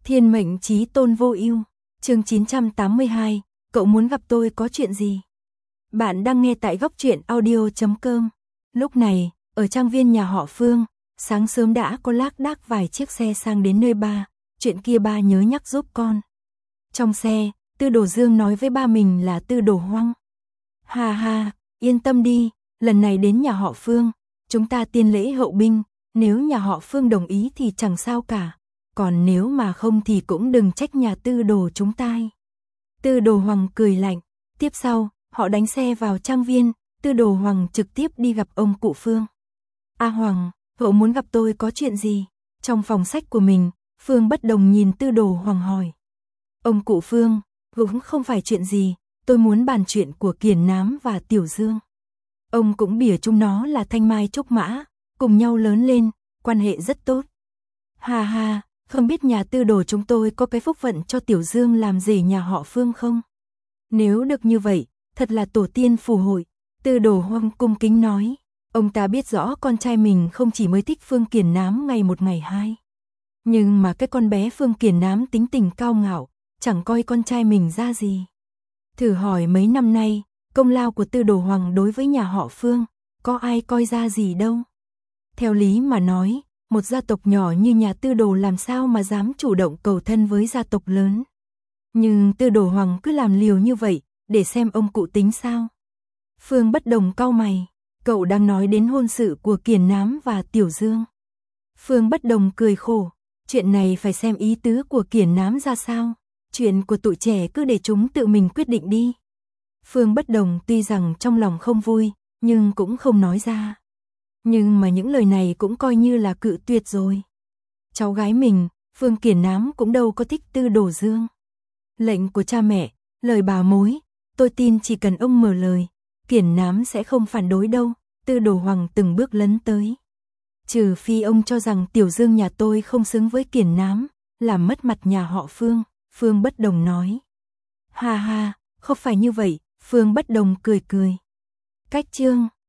Thiên mệnh chí tôn vô ưu. Chương 982, cậu muốn gặp tôi có chuyện gì? Bạn đang nghe tại góc truyện audio.com. Lúc này, ở trang viên nhà họ Phương, sáng sớm đã có lác đác vài chiếc xe sang đến nơi ba, chuyện kia ba nhớ nhắc giúp con. Trong xe, Tư Đồ Dương nói với ba mình là Tư Đồ Hoang. Ha ha, yên tâm đi, lần này đến nhà họ Phương, chúng ta tiên lễ hậu binh, nếu nhà họ Phương đồng ý thì chẳng sao cả, còn nếu mà không thì cũng đừng trách nhà Tư Đồ chúng ta. Tư Đồ Hoang cười lạnh, tiếp sau, họ đánh xe vào trang viên, Tư Đồ Hoang trực tiếp đi gặp ông cụ Phương. A Hoàng, cậu muốn gặp tôi có chuyện gì? Trong phòng sách của mình, Phương Bất Đồng nhìn Tư Đồ Hoang hỏi. Ông cụ Phương, cũng không phải chuyện gì, tôi muốn bàn chuyện của Kiền Nám và Tiểu Dương. Ông cũng bỉa chúng nó là thanh mai trúc mã, cùng nhau lớn lên, quan hệ rất tốt. Ha ha, không biết nhà Tư Đồ chúng tôi có cái phúc vận cho Tiểu Dương làm gì nhà họ Phương không? Nếu được như vậy, thật là tổ tiên phù hộ. Tư Đồ Hoang cung kính nói, ông ta biết rõ con trai mình không chỉ mới thích Phương Kiền Nám ngày một ngày hai. Nhưng mà cái con bé Phương Kiền Nám tính tình cao ngạo, chẳng coi con trai mình ra gì. Thử hỏi mấy năm nay, công lao của Tư Đồ Hoang đối với nhà họ Phương, có ai coi ra gì đâu. Theo lý mà nói, một gia tộc nhỏ như nhà Tư Đồ làm sao mà dám chủ động cầu thân với gia tộc lớn. Nhưng Tư Đồ Hoang cứ làm liều như vậy, để xem ông cụ tính sao. Phương Bất Đồng cau mày, cậu đang nói đến hôn sự của Kiền Nám và Tiểu Dương. Phương Bất Đồng cười khổ, chuyện này phải xem ý tứ của Kiền Nám ra sao, chuyện của tụi trẻ cứ để chúng tự mình quyết định đi. Phương Bất Đồng tuy rằng trong lòng không vui, nhưng cũng không nói ra. Nhưng mà những lời này cũng coi như là cự tuyệt rồi. Cháu gái mình, Phương Kiền Nám cũng đâu có thích Tư Đồ Dương. Lệnh của cha mẹ, lời bà mối, tôi tin chỉ cần ông mở lời, Kiền Nám sẽ không phản đối đâu. Tư Đồ Hoang từng bước lấn tới. Trừ phi ông cho rằng Tiểu Dương nhà tôi không xứng với Kiền Nám, làm mất mặt nhà họ Phương, Phương Bất Đồng nói. Ha ha, không phải như vậy, Phương Bất Đồng cười cười. Cách chương